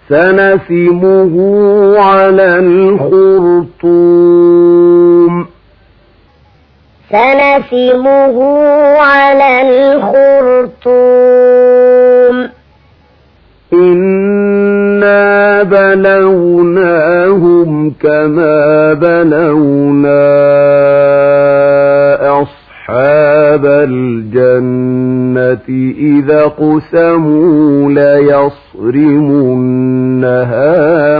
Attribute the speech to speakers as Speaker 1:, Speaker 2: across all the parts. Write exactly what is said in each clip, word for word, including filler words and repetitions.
Speaker 1: سنسمه على الخرطوم
Speaker 2: سنسمه على الخرطوم
Speaker 1: إنا بلوناهم كما بلونا أصحاب الجنة إذا اقسموا ليصرمنها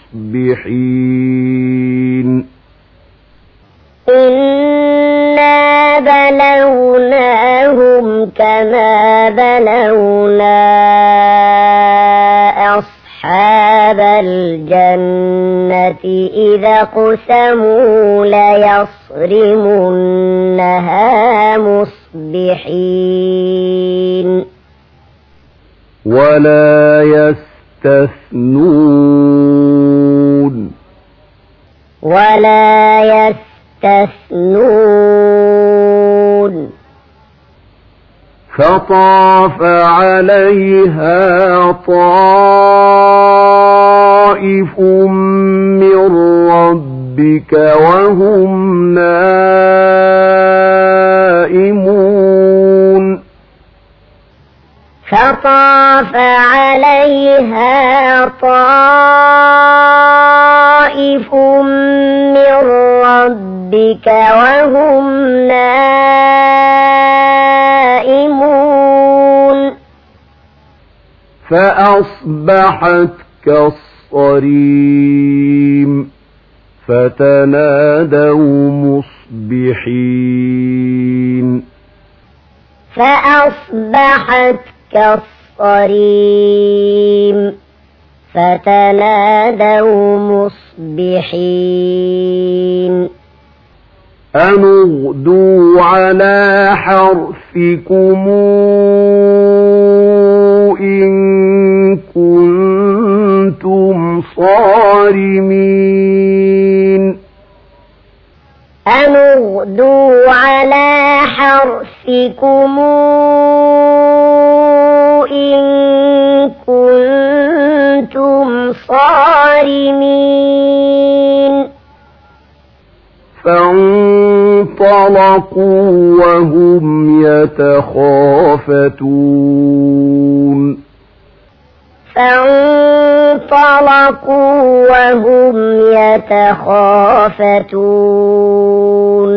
Speaker 1: مصبحين
Speaker 2: إنا بلوناهم كما بلونا أصحاب الجنة إذا اقسموا ليصرمنها مصبحين
Speaker 1: ولا يستثنون
Speaker 2: ولا يستثنون
Speaker 1: فطاف عليها طائف من ربك وهم نائمون
Speaker 2: فطاف عليها طائف من ربك وهم نائمون
Speaker 1: فأصبحت كالصريم فتنادوا مصبحين
Speaker 2: فأصبحت كالصريم فتنادوا مصبحين
Speaker 1: أن اغدوا على حرثكم إن كنتم صارمين
Speaker 2: أن اغدوا على حرثكم إن كنتم صارمين
Speaker 1: فانطلقوا وهم يتخافتون
Speaker 2: فانطلقوا وهم يتخافتون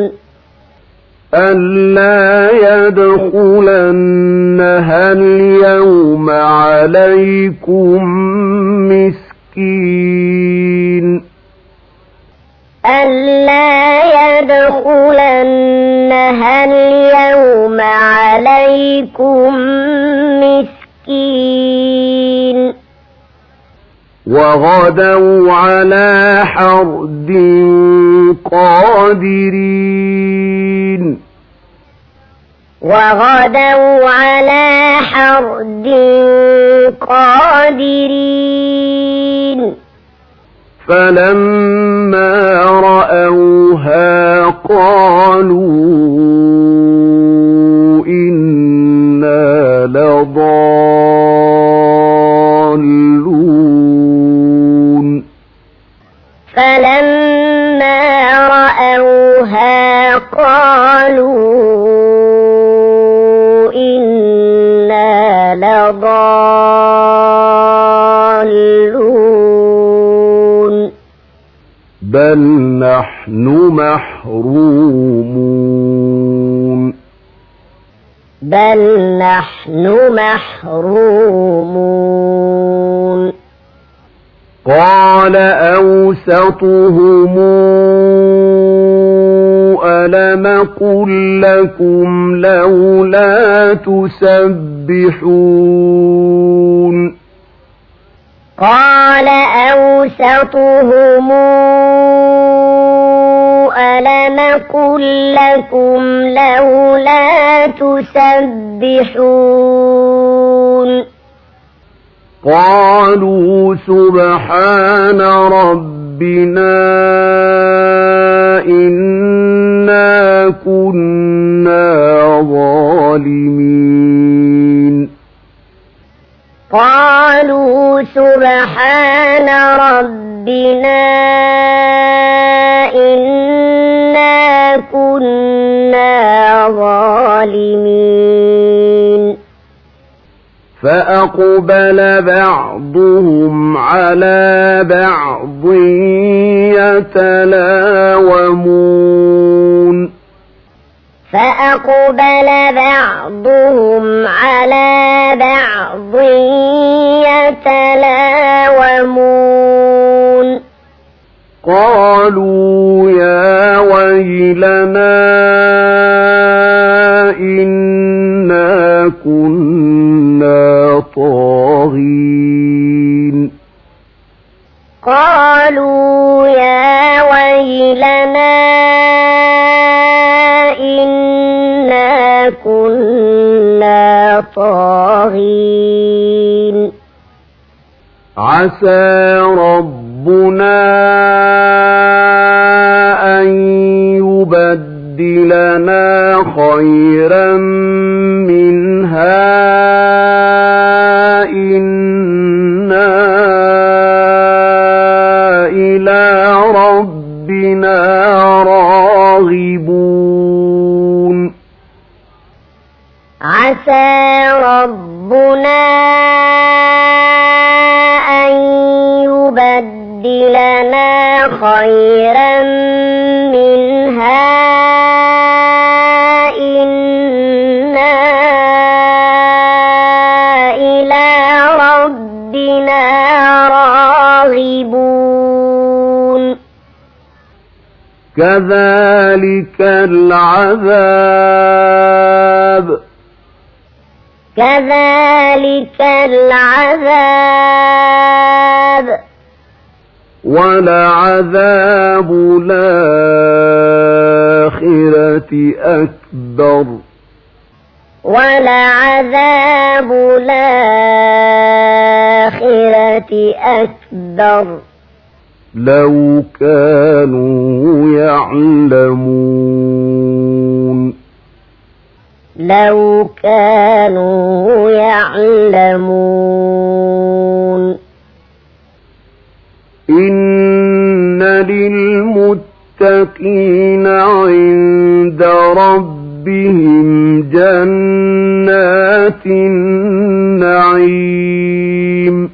Speaker 1: ألا يدخلنها اليوم عليكم مسكين
Speaker 2: ألا يدخلنها اليوم عليكم مسكين
Speaker 1: وغدوا على حرد قادرين
Speaker 2: وغدوا على حرد قادرين
Speaker 1: فلما رأوها قالوا إنا لضالون
Speaker 2: فلما رأوها قالوا إنا لضالون
Speaker 1: بل نحن محرومون
Speaker 2: بل نحن محرومون
Speaker 1: قال أوسطهم ألم قل لكم لولا تسبحون
Speaker 2: قال أوسطهم ألم قل لكم لولا تسبحون
Speaker 1: قالوا سبحان ربنا إنا كنا ظالمين
Speaker 2: قالوا سبحان سبحان ربنا إنا كنا ظالمين
Speaker 1: فأقبل بعضهم على بعض يتلاومون
Speaker 2: فأقبل بعضهم على بعض يتلاومون
Speaker 1: قالوا يا ويلنا إنا كنا طاغين
Speaker 2: قالوا يا ويلنا إنا كنا طاغين
Speaker 1: عسى ربنا أن يبدلنا خيرا منها إنا إلى ربنا راغبون
Speaker 2: عسى ربنا أن يبدلنا خيرا منها إنا إلى ربنا راغبون
Speaker 1: كذلك العذاب
Speaker 2: كذلك العذاب
Speaker 1: ولعذاب الآخرة أكبر
Speaker 2: ولعذاب الآخرة أكبر
Speaker 1: لو كانوا يعلمون
Speaker 2: لو كانوا يعلمون
Speaker 1: إن للمتقين عند ربهم جنات النعيم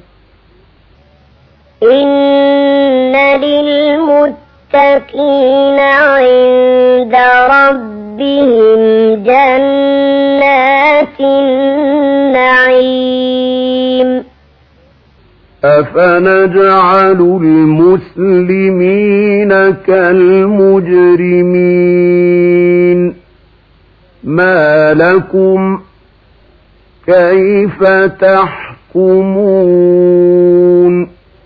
Speaker 2: إن للمتقين عند ربهم جنات النعيم
Speaker 1: أفنجعل المسلمين كالمجرمين ما لكم كيف تحكمون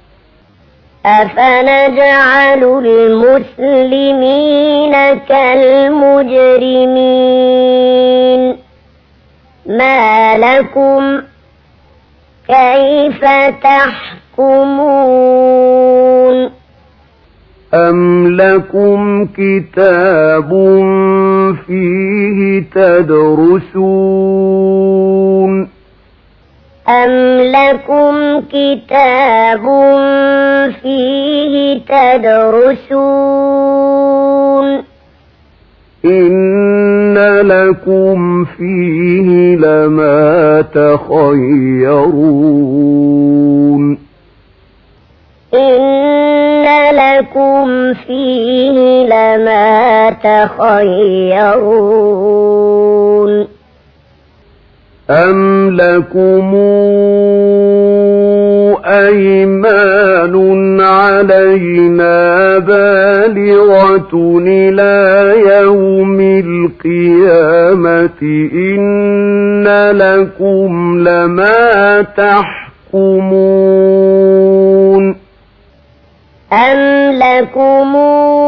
Speaker 2: أفنجعل المسلمين كالمجرمين ما لكم كيف تحكمون
Speaker 1: أم لكم كتاب فيه تدرسون
Speaker 2: أم لكم كتاب فيه تدرسون
Speaker 1: إن لكم فيه لما تخيرون
Speaker 2: إن لكم فيه لما تخيرون
Speaker 1: أم لكم أيمان علينا بالغة إلى يوم القيامة إن لكم لما تحكمون
Speaker 2: أم لكم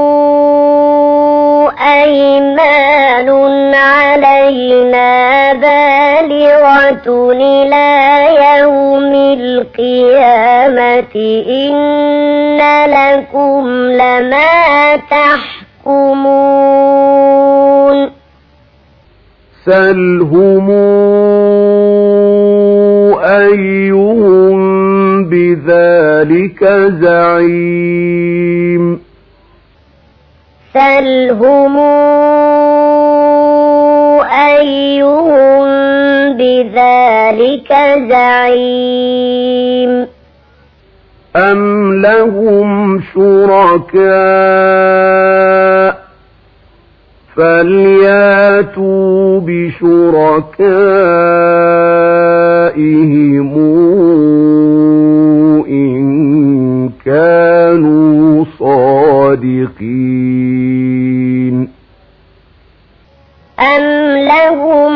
Speaker 2: أيمان علينا بالغة إلى يوم القيامة إن لكم لما تحكمون
Speaker 1: سلهم أيهم بذلك زعيم
Speaker 2: سلهم أيهم بذلك زعيم
Speaker 1: أم لهم شركاء فلياتوا بشركائهم إن كانوا صادقين
Speaker 2: أم لهم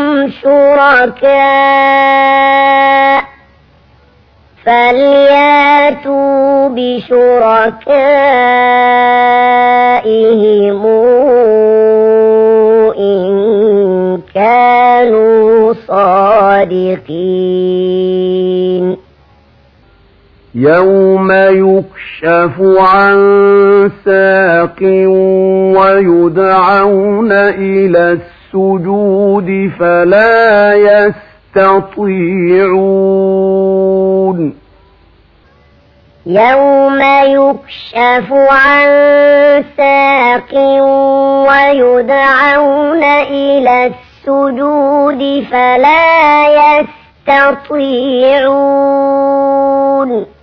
Speaker 2: شركاء فلياتوا بشركائهم إن كانوا صادقين
Speaker 1: يوم يكشف عن ساق ويدعون إلى السجود فلا يستطيعون
Speaker 2: يوم يكشف عن ساق ويدعون إلى السجود فلا يستطيعون